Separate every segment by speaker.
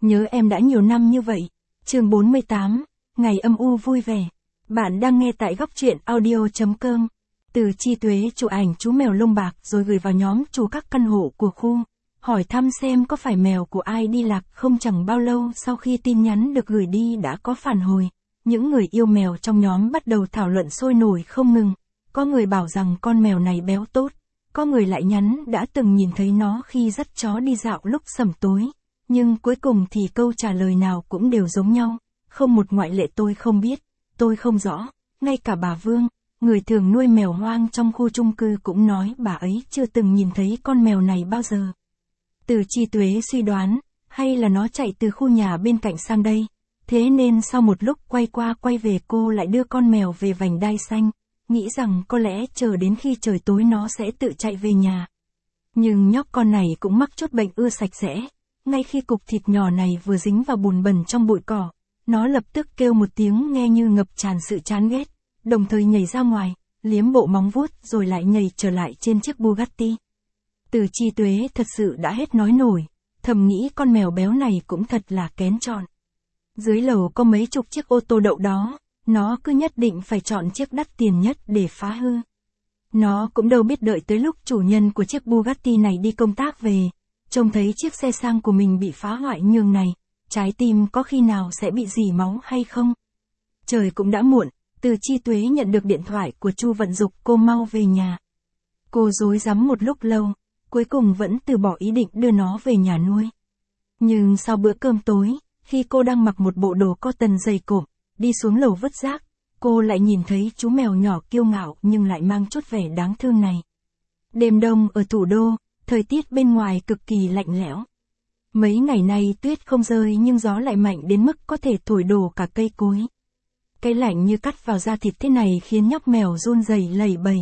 Speaker 1: Nhớ em đã nhiều năm như vậy. Chương 48, ngày âm u vui vẻ. Bạn đang nghe tại góc truyện audio.com. Từ Chi Tuế chụp ảnh chú mèo lông bạc rồi gửi vào nhóm chủ các căn hộ của khu. Hỏi thăm xem có phải mèo của ai đi lạc không. Chẳng bao lâu sau khi tin nhắn được gửi đi đã có phản hồi. Những người yêu mèo trong nhóm bắt đầu thảo luận sôi nổi không ngừng. Có người bảo rằng con mèo này béo tốt. Có người lại nhắn đã từng nhìn thấy nó khi dắt chó đi dạo lúc sẩm tối. Nhưng cuối cùng thì câu trả lời nào cũng đều giống nhau. Không một ngoại lệ. Tôi không biết, tôi không rõ. Ngay cả bà Vương, người thường nuôi mèo hoang trong khu chung cư cũng nói bà ấy chưa từng nhìn thấy con mèo này bao giờ. Từ Chi Tuế suy đoán, hay là nó chạy từ khu nhà bên cạnh sang đây. Thế nên sau một lúc quay qua quay về cô lại đưa con mèo về vành đai xanh, nghĩ rằng có lẽ chờ đến khi trời tối nó sẽ tự chạy về nhà. Nhưng nhóc con này cũng mắc chút bệnh ưa sạch sẽ. Ngay khi cục thịt nhỏ này vừa dính vào bùn bẩn trong bụi cỏ, nó lập tức kêu một tiếng nghe như ngập tràn sự chán ghét, đồng thời nhảy ra ngoài, liếm bộ móng vuốt rồi lại nhảy trở lại trên chiếc Bugatti. Từ Chi Tuế thật sự đã hết nói nổi, thầm nghĩ con mèo béo này cũng thật là kén chọn. Dưới lầu có mấy chục chiếc ô tô đậu đó, nó cứ nhất định phải chọn chiếc đắt tiền nhất để phá hư. Nó cũng đâu biết đợi tới lúc chủ nhân của chiếc Bugatti này đi công tác về, trông thấy chiếc xe sang của mình bị phá hoại nhường này, trái tim có khi nào sẽ bị rỉ máu hay không? Trời cũng đã muộn, Từ Chi Tuế nhận được điện thoại của Chu Vận Dục cô mau về nhà. Cô rối rắm một lúc lâu, cuối cùng vẫn từ bỏ ý định đưa nó về nhà nuôi. Nhưng sau bữa cơm tối, khi cô đang mặc một bộ đồ cotton dày cộm, đi xuống lầu vứt rác, cô lại nhìn thấy chú mèo nhỏ kiêu ngạo nhưng lại mang chút vẻ đáng thương này. Đêm đông ở thủ đô, thời tiết bên ngoài cực kỳ lạnh lẽo. Mấy ngày nay tuyết không rơi nhưng gió lại mạnh đến mức có thể thổi đổ cả cây cối. Cái lạnh như cắt vào da thịt thế này khiến nhóc mèo run rẩy lẩy bẩy.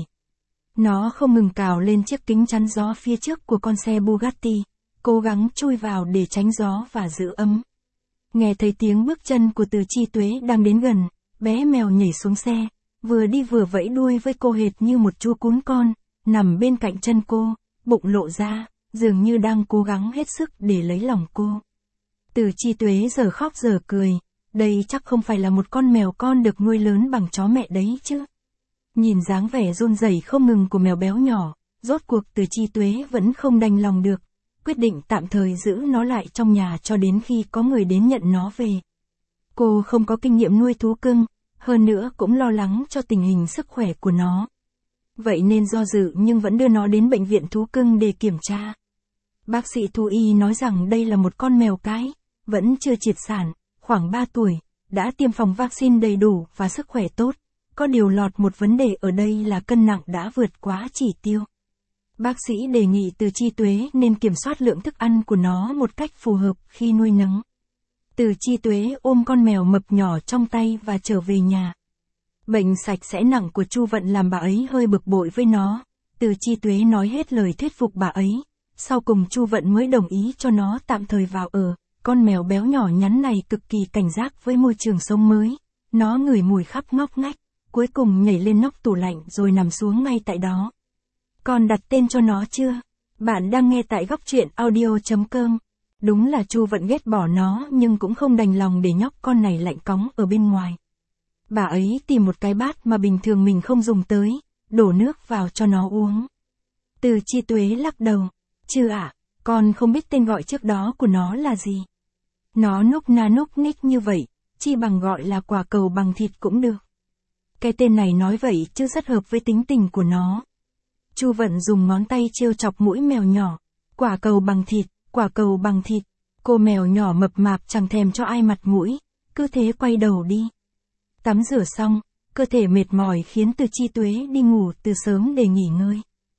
Speaker 1: Nó không ngừng cào lên chiếc kính chắn gió phía trước của con xe Bugatti, cố gắng chui vào để tránh gió và giữ ấm. Nghe thấy tiếng bước chân của Từ Chi Tuế đang đến gần, bé mèo nhảy xuống xe, vừa đi vừa vẫy đuôi với cô hệt như một chú cún con, nằm bên cạnh chân cô, bụng lộ ra, dường như đang cố gắng hết sức để lấy lòng cô. Từ Chi Tuế giờ khóc giờ cười, đây chắc không phải là một con mèo con được nuôi lớn bằng chó mẹ đấy chứ. Nhìn dáng vẻ run rẩy không ngừng của mèo béo nhỏ, rốt cuộc Từ Chi Tuế vẫn không đành lòng được, quyết định tạm thời giữ nó lại trong nhà cho đến khi có người đến nhận nó về. Cô không có kinh nghiệm nuôi thú cưng, hơn nữa cũng lo lắng cho tình hình sức khỏe của nó. Vậy nên do dự nhưng vẫn đưa nó đến bệnh viện thú cưng để kiểm tra. Bác sĩ thú y nói rằng đây là một con mèo cái, vẫn chưa triệt sản, khoảng 3 tuổi, đã tiêm phòng vaccine đầy đủ và sức khỏe tốt. Có điều lọt một vấn đề ở đây là cân nặng đã vượt quá chỉ tiêu. Bác sĩ đề nghị Từ Chi Tuế nên kiểm soát lượng thức ăn của nó một cách phù hợp khi nuôi nấng. Từ Chi Tuế ôm con mèo mập nhỏ trong tay và trở về nhà. Bệnh sạch sẽ nặng của Chu Vận làm bà ấy hơi bực bội với nó. Từ Chi Tuế nói hết lời thuyết phục bà ấy. Sau cùng Chu Vận mới đồng ý cho nó tạm thời vào ở. Con mèo béo nhỏ nhắn này cực kỳ cảnh giác với môi trường sống mới. Nó ngửi mùi khắp ngóc ngách, cuối cùng nhảy lên nóc tủ lạnh rồi nằm xuống ngay tại đó. Con đặt tên cho nó chưa? Bạn đang nghe tại góc truyện audio.com. Đúng là Chu Vận ghét bỏ nó nhưng cũng không đành lòng để nhóc con này lạnh cóng ở bên ngoài. Bà ấy tìm một cái bát mà bình thường mình không dùng tới, đổ nước vào cho nó uống. Từ Chi Tuế lắc đầu. Chưa ạ, con không biết tên gọi trước đó của nó là gì. Nó núc na núc ních như vậy, chi bằng gọi là quả cầu bằng thịt cũng được. Cái tên này nói vậy chứ rất hợp với tính tình của nó. Chu Vận dùng ngón tay trêu chọc mũi mèo nhỏ. Quả cầu bằng thịt, quả cầu bằng thịt. Cô mèo nhỏ mập mạp chẳng thèm cho ai mặt mũi, cứ thế quay đầu đi. Tắm rửa xong, cơ thể mệt mỏi khiến Từ Chi Tuế đi ngủ từ sớm để nghỉ ngơi.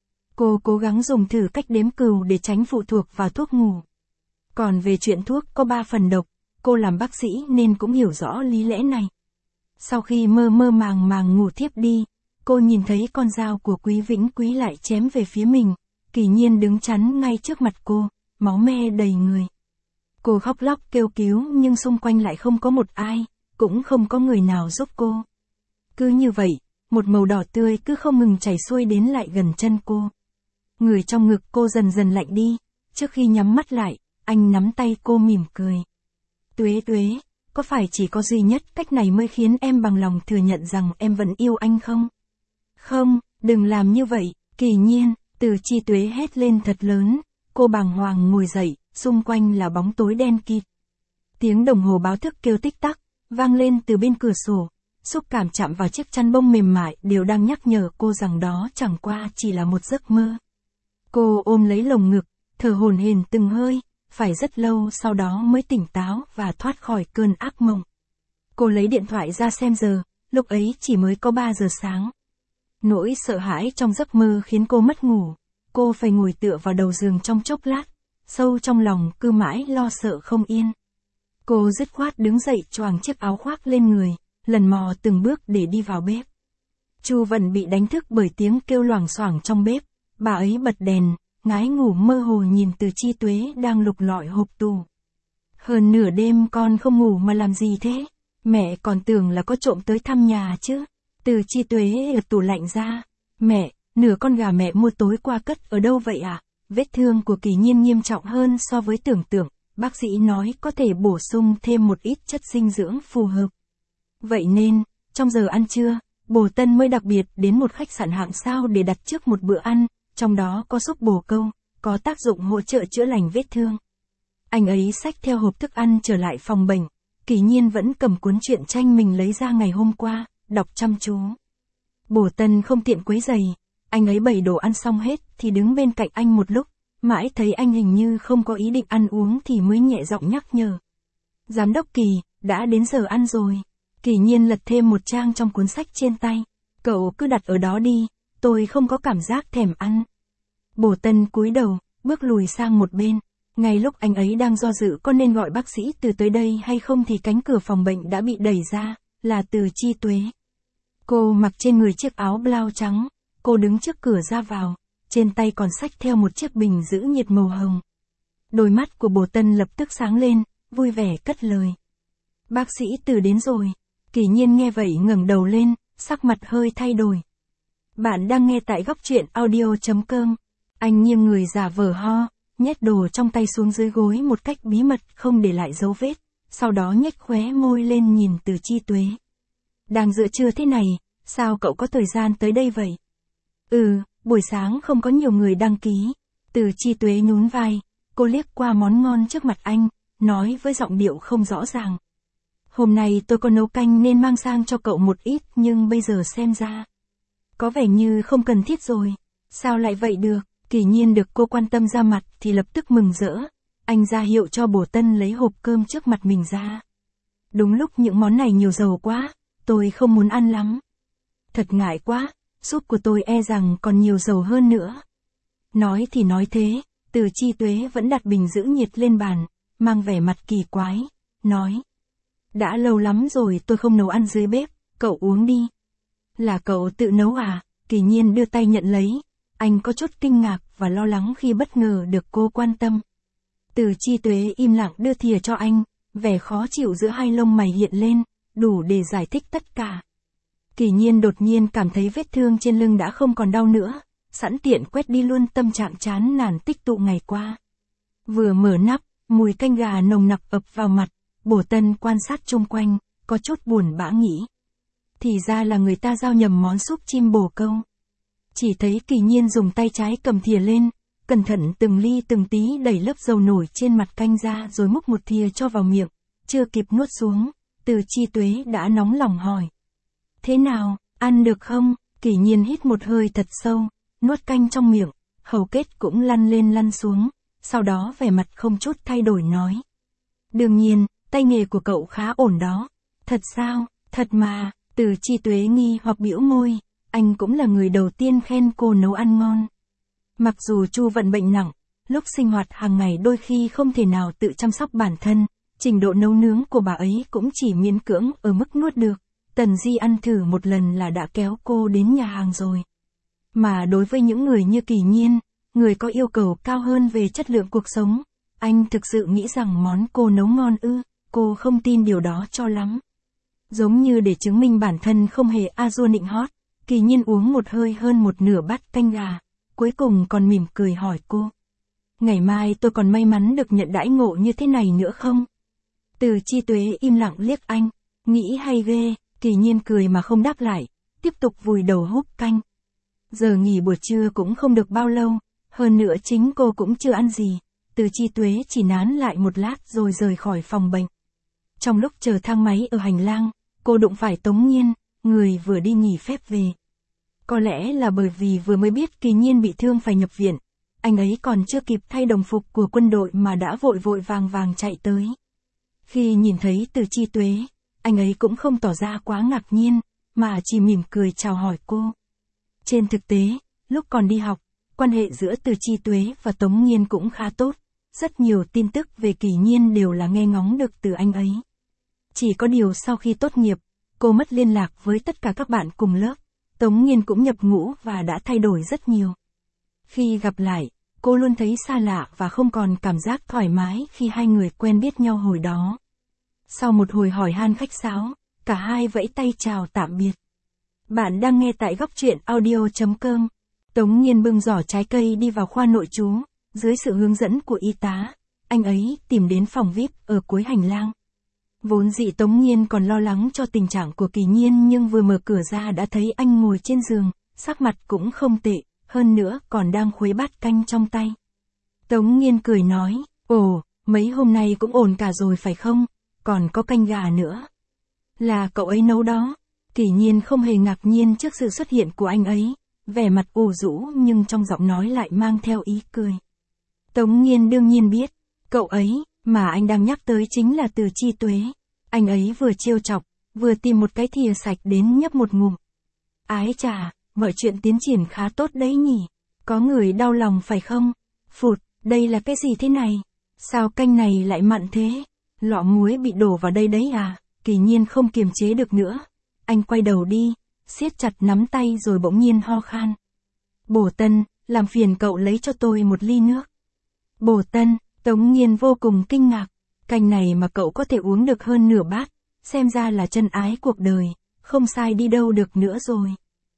Speaker 1: Cô cố gắng dùng thử cách đếm cừu để tránh phụ thuộc vào thuốc ngủ. Còn về chuyện thuốc có 3 phần độc, cô làm bác sĩ nên cũng hiểu rõ lý lẽ này. Sau khi mơ mơ màng màng ngủ thiếp đi, cô nhìn thấy con dao của Quý Vĩnh Quý lại chém về phía mình, Kỳ Nhiên đứng chắn ngay trước mặt cô, máu me đầy người. Cô khóc lóc kêu cứu nhưng xung quanh lại không có một ai, cũng không có người nào giúp cô. Cứ như vậy, một màu đỏ tươi cứ không ngừng chảy xuôi đến lại gần chân cô. Người trong ngực cô dần dần lạnh đi, trước khi nhắm mắt lại, anh nắm tay cô mỉm cười. Tuế Tuế, có phải chỉ có duy nhất cách này mới khiến em bằng lòng thừa nhận rằng em vẫn yêu anh không? Không, đừng làm như vậy, Kỳ Nhiên, Từ Chi Tuế hét lên thật lớn, cô bàng hoàng ngồi dậy, xung quanh là bóng tối đen kịt. Tiếng đồng hồ báo thức kêu tích tắc, vang lên từ bên cửa sổ, xúc cảm chạm vào chiếc chăn bông mềm mại đều đang nhắc nhở cô rằng đó chẳng qua chỉ là một giấc mơ. Cô ôm lấy lồng ngực, thở hổn hển từng hơi, phải rất lâu sau đó mới tỉnh táo và thoát khỏi cơn ác mộng. Cô lấy điện thoại ra xem giờ, lúc ấy chỉ mới có 3 giờ sáng. Nỗi sợ hãi trong giấc mơ khiến cô mất ngủ, cô phải ngồi tựa vào đầu giường trong chốc lát, sâu trong lòng cứ mãi lo sợ không yên. Cô dứt khoát đứng dậy choàng chiếc áo khoác lên người, lần mò từng bước để đi vào bếp. Chu Vận bị đánh thức bởi tiếng kêu loảng xoảng trong bếp, bà ấy bật đèn, ngái ngủ mơ hồ nhìn Từ Chi Tuế đang lục lọi hộp tủ. Hơn nửa đêm con không ngủ mà làm gì thế? Mẹ còn tưởng là có trộm tới thăm nhà chứ. Từ Chi Tuế lật tủ lạnh ra. Mẹ, nửa con gà mẹ mua tối qua cất ở đâu vậy à? Vết thương của Kỳ Nhiên nghiêm trọng hơn so với tưởng tượng, bác sĩ nói có thể bổ sung thêm một ít chất dinh dưỡng phù hợp. Vậy nên, trong giờ ăn trưa, Bồ Tân mới đặc biệt đến một khách sạn hạng sao để đặt trước một bữa ăn, trong đó có súp bồ câu, có tác dụng hỗ trợ chữa lành vết thương. Anh ấy xách theo hộp thức ăn trở lại phòng bệnh, Kỳ Nhiên vẫn cầm cuốn truyện tranh mình lấy ra ngày hôm qua, đọc chăm chú. Bồ Tân không tiện quấy rầy, anh ấy bày đồ ăn xong hết thì đứng bên cạnh anh một lúc, mãi thấy anh hình như không có ý định ăn uống thì mới nhẹ giọng nhắc nhở. Giám đốc Kỳ, đã đến giờ ăn rồi. Kỳ Nhiên lật thêm một trang trong cuốn sách trên tay. Cậu cứ đặt ở đó đi, tôi không có cảm giác thèm ăn. Bồ Tân cúi đầu, bước lùi sang một bên. Ngay lúc anh ấy đang do dự có nên gọi bác sĩ Từ tới đây hay không thì cánh cửa phòng bệnh đã bị đẩy ra, là Từ Chi Tuế. Cô mặc trên người chiếc áo blau trắng, cô đứng trước cửa ra vào, trên tay còn xách theo một chiếc bình giữ nhiệt màu hồng. Đôi mắt của Bồ Tân lập tức sáng lên, vui vẻ cất lời. Bác sĩ Từ đến rồi. Kỳ Nhiên nghe vậy ngẩng đầu lên, sắc mặt hơi thay đổi. Bạn đang nghe tại góc truyện audio.com. Anh nghiêng người giả vờ ho, nhét đồ trong tay xuống dưới gối một cách bí mật không để lại dấu vết, sau đó nhếch khóe môi lên nhìn Từ Chi Tuế. Đang giữa trưa thế này, sao cậu có thời gian tới đây vậy? Buổi sáng không có nhiều người đăng ký. Từ Chi Tuế nhún vai, cô liếc qua món ngon trước mặt anh, nói với giọng điệu không rõ ràng. Hôm nay tôi có nấu canh nên mang sang cho cậu một ít nhưng bây giờ xem ra có vẻ như không cần thiết rồi. Sao lại vậy được? Kỳ Nhiên được cô quan tâm ra mặt thì lập tức mừng rỡ. Anh ra hiệu cho Bồ Tân lấy hộp cơm trước mặt mình ra. Đúng lúc những món này nhiều dầu quá, tôi không muốn ăn lắm. Thật ngại quá, súp của tôi e rằng còn nhiều dầu hơn nữa. Nói thì nói thế, Từ Chi Tuế vẫn đặt bình giữ nhiệt lên bàn, mang vẻ mặt kỳ quái, nói. Đã lâu lắm rồi tôi không nấu ăn dưới bếp, cậu uống đi. Là cậu tự nấu à? Kỳ Nhiên đưa tay nhận lấy. Anh có chút kinh ngạc và lo lắng khi bất ngờ được cô quan tâm. Từ Chi Tuế im lặng đưa thìa cho anh, vẻ khó chịu giữa hai lông mày hiện lên, đủ để giải thích tất cả. Kỳ Nhiên đột nhiên cảm thấy vết thương trên lưng đã không còn đau nữa, sẵn tiện quét đi luôn tâm trạng chán nản tích tụ ngày qua. Vừa mở nắp, mùi canh gà nồng nặc ập vào mặt, Bồ Tân quan sát chung quanh, có chút buồn bã nghĩ. Thì ra là người ta giao nhầm món súp chim bồ câu. Chỉ thấy Kỳ Nhiên dùng tay trái cầm thìa lên, cẩn thận từng ly từng tí đẩy lớp dầu nổi trên mặt canh ra rồi múc một thìa cho vào miệng, chưa kịp nuốt xuống, Từ Chi Tuế đã nóng lòng hỏi. Thế nào, ăn được không? Kỳ Nhiên hít một hơi thật sâu, nuốt canh trong miệng, hầu kết cũng lăn lên lăn xuống, sau đó vẻ mặt không chút thay đổi nói. Đương nhiên, tay nghề của cậu khá ổn đó. Thật sao? Thật mà. Từ Chi Tuế nghi hoặc bĩu môi, anh cũng là người đầu tiên khen cô nấu ăn ngon. Mặc dù Chu Vận bệnh nặng, lúc sinh hoạt hàng ngày đôi khi không thể nào tự chăm sóc bản thân, trình độ nấu nướng của bà ấy cũng chỉ miễn cưỡng ở mức nuốt được. Tần Di ăn thử một lần là đã kéo cô đến nhà hàng rồi. Mà đối với những người như Kỳ Nhiên, người có yêu cầu cao hơn về chất lượng cuộc sống, anh thực sự nghĩ rằng món cô nấu ngon ư? Cô không tin điều đó cho lắm. Giống như để chứng minh bản thân không hề a dua nịnh hót, Kỳ Nhiên uống một hơi hơn một nửa bát canh gà, cuối cùng còn mỉm cười hỏi cô. Ngày mai tôi còn may mắn được nhận đãi ngộ như thế này nữa không? Từ Chi Tuế im lặng liếc anh, nghĩ hay ghê, Kỳ Nhiên cười mà không đáp lại, tiếp tục vùi đầu húp canh. Giờ nghỉ buổi trưa cũng không được bao lâu, hơn nữa chính cô cũng chưa ăn gì, Từ Chi Tuế chỉ nán lại một lát rồi rời khỏi phòng bệnh. Trong lúc chờ thang máy ở hành lang, cô đụng phải Tống Nhiên, người vừa đi nghỉ phép về. Có lẽ là bởi vì vừa mới biết Kỳ Nhiên bị thương phải nhập viện, anh ấy còn chưa kịp thay đồng phục của quân đội mà đã vội vội vàng vàng chạy tới. Khi nhìn thấy Từ Chi Tuế, anh ấy cũng không tỏ ra quá ngạc nhiên, mà chỉ mỉm cười chào hỏi cô. Trên thực tế, lúc còn đi học, quan hệ giữa Từ Chi Tuế và Tống Nhiên cũng khá tốt, rất nhiều tin tức về Kỳ Nhiên đều là nghe ngóng được từ anh ấy. Chỉ có điều sau khi tốt nghiệp, cô mất liên lạc với tất cả các bạn cùng lớp, Tống Nhiên cũng nhập ngũ và đã thay đổi rất nhiều. Khi gặp lại, cô luôn thấy xa lạ và không còn cảm giác thoải mái khi hai người quen biết nhau hồi đó. Sau một hồi hỏi han khách sáo, cả hai vẫy tay chào tạm biệt. Bạn đang nghe tại góc truyện audio.com. Tống Nhiên bưng giỏ trái cây đi vào khoa nội trú, dưới sự hướng dẫn của y tá, anh ấy tìm đến phòng VIP ở cuối hành lang. Vốn dĩ Tống Nhiên còn lo lắng cho tình trạng của Kỳ Nhiên nhưng vừa mở cửa ra đã thấy anh ngồi trên giường, sắc mặt cũng không tệ, hơn nữa còn đang khuấy bát canh trong tay. Tống Nhiên cười nói, ồ, mấy hôm nay cũng ổn cả rồi phải không, còn có canh gà nữa. Là cậu ấy nấu đó. Kỳ Nhiên không hề ngạc nhiên trước sự xuất hiện của anh ấy, vẻ mặt ủ rũ nhưng trong giọng nói lại mang theo ý cười. Tống Nhiên đương nhiên biết, cậu ấy, mà anh đang nhắc tới chính là Từ Chi Tuế. Anh ấy vừa trêu chọc, vừa tìm một cái thìa sạch đến nhấp một ngụm. Ái chà, mọi chuyện tiến triển khá tốt đấy nhỉ. Có người đau lòng phải không? Phụt, đây là cái gì thế này? Sao canh này lại mặn thế? Lọ muối bị đổ vào đây đấy à? Kỳ Nhiên không kiềm chế được nữa. Anh quay đầu đi, siết chặt nắm tay rồi bỗng nhiên ho khan. Bổ Tân, làm phiền cậu lấy cho tôi một ly nước. Bổ Tân, Tống Nhiên vô cùng kinh ngạc. Canh này mà cậu có thể uống được hơn nửa bát, xem ra là chân ái cuộc đời, không sai đi đâu được nữa rồi.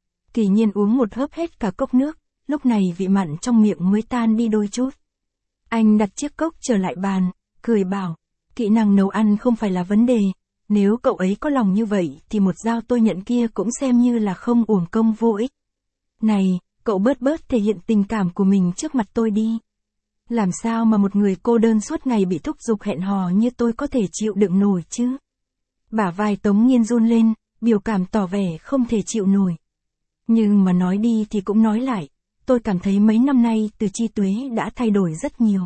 Speaker 1: Kỳ Nhiên uống một hớp hết cả cốc nước, lúc này vị mặn trong miệng mới tan đi đôi chút. Anh đặt chiếc cốc trở lại bàn, cười bảo, kỹ năng nấu ăn không phải là vấn đề, nếu cậu ấy có lòng như vậy thì một dao tôi nhận kia cũng xem như là không uổng công vô ích. Này, cậu bớt thể hiện tình cảm của mình trước mặt tôi đi. Làm sao mà một người cô đơn suốt ngày bị thúc giục hẹn hò như tôi có thể chịu đựng nổi chứ? Bả vai Tống Nhiên run lên, biểu cảm tỏ vẻ không thể chịu nổi. Nhưng mà nói đi thì cũng nói lại, tôi cảm thấy mấy năm nay Từ Chi Tuế đã thay đổi rất nhiều.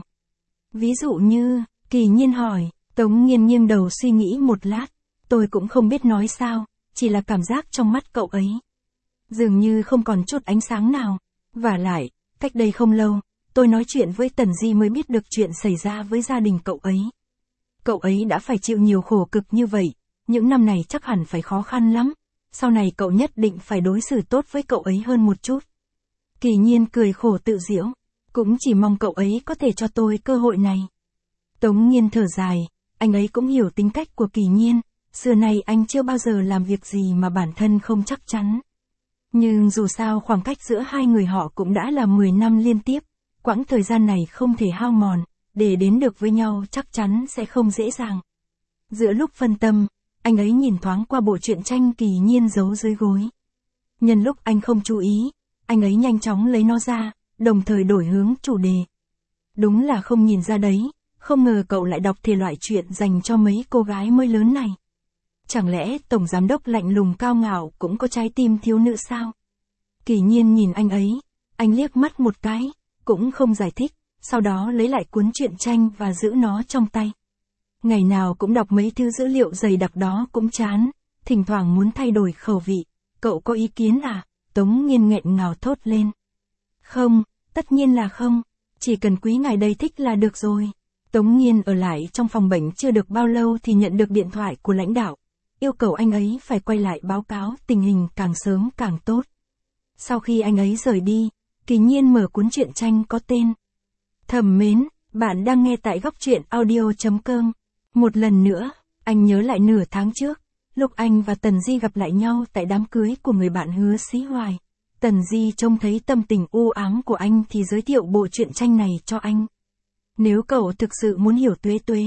Speaker 1: Ví dụ như, Kỳ Nhiên hỏi, Tống Nhiên nghiêng đầu suy nghĩ một lát, tôi cũng không biết nói sao, chỉ là cảm giác trong mắt cậu ấy. Dường như không còn chút ánh sáng nào, vả lại, cách đây không lâu, tôi nói chuyện với Tần Di mới biết được chuyện xảy ra với gia đình cậu ấy. Cậu ấy đã phải chịu nhiều khổ cực như vậy, những năm này chắc hẳn phải khó khăn lắm, sau này cậu nhất định phải đối xử tốt với cậu ấy hơn một chút. Kỳ Nhiên cười khổ tự giễu, cũng chỉ mong cậu ấy có thể cho tôi cơ hội này. Tống Nhiên thở dài, anh ấy cũng hiểu tính cách của Kỳ Nhiên, xưa nay anh chưa bao giờ làm việc gì mà bản thân không chắc chắn. Nhưng dù sao khoảng cách giữa hai người họ cũng đã là 10 năm liên tiếp, quãng thời gian này không thể hao mòn, để đến được với nhau chắc chắn sẽ không dễ dàng. Giữa lúc phân tâm, anh ấy nhìn thoáng qua bộ truyện tranh Kỳ Nhiên giấu dưới gối. Nhân lúc anh không chú ý, anh ấy nhanh chóng lấy nó ra, đồng thời đổi hướng chủ đề. Đúng là không nhìn ra đấy, không ngờ cậu lại đọc thể loại chuyện dành cho mấy cô gái mới lớn này. Chẳng lẽ tổng giám đốc lạnh lùng cao ngạo cũng có trái tim thiếu nữ sao? Kỳ Nhiên nhìn anh ấy, anh liếc mắt một cái, cũng không giải thích, sau đó lấy lại cuốn truyện tranh và giữ nó trong tay. Ngày nào cũng đọc mấy thứ dữ liệu dày đặc đó cũng chán, thỉnh thoảng muốn thay đổi khẩu vị. Cậu có ý kiến à? Tống Nhiên nghẹn ngào thốt lên. Không, tất nhiên là không, chỉ cần quý ngài đây thích là được rồi. Tống Nhiên ở lại trong phòng bệnh chưa được bao lâu thì nhận được điện thoại của lãnh đạo, yêu cầu anh ấy phải quay lại báo cáo tình hình càng sớm càng tốt. Sau khi anh ấy rời đi, Kỳ Nhiên mở cuốn truyện tranh có tên Thầm Mến, bạn đang nghe tại góc truyện audio.com. Một lần nữa, anh nhớ lại nửa tháng trước, lúc anh và Tần Di gặp lại nhau tại đám cưới của người bạn Hứa Sĩ Hoài. Tần Di trông thấy tâm tình u ám của anh thì giới thiệu bộ truyện tranh này cho anh. Nếu cậu thực sự muốn hiểu Tuế Tuế,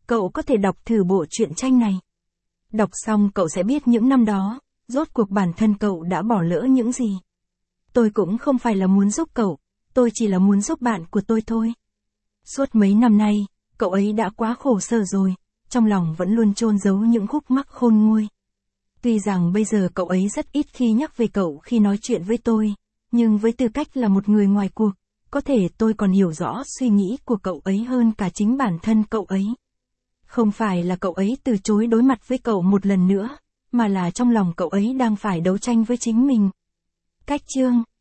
Speaker 1: Cậu có thể đọc thử bộ truyện tranh này. Đọc xong cậu sẽ biết những năm đó, rốt cuộc bản thân cậu đã bỏ lỡ những gì. Tôi cũng không phải là muốn giúp cậu, tôi chỉ là muốn giúp bạn của tôi thôi. Suốt mấy năm nay, cậu ấy đã quá khổ sở rồi, trong lòng vẫn luôn chôn giấu những khúc mắc khôn nguôi. Tuy rằng bây giờ cậu ấy rất ít khi nhắc về cậu khi nói chuyện với tôi, nhưng với tư cách là một người ngoài cuộc, có thể tôi còn hiểu rõ suy nghĩ của cậu ấy hơn cả chính bản thân cậu ấy. Không phải là cậu ấy từ chối đối mặt với cậu một lần nữa, mà là trong lòng cậu ấy đang phải đấu tranh với chính mình. Cách chương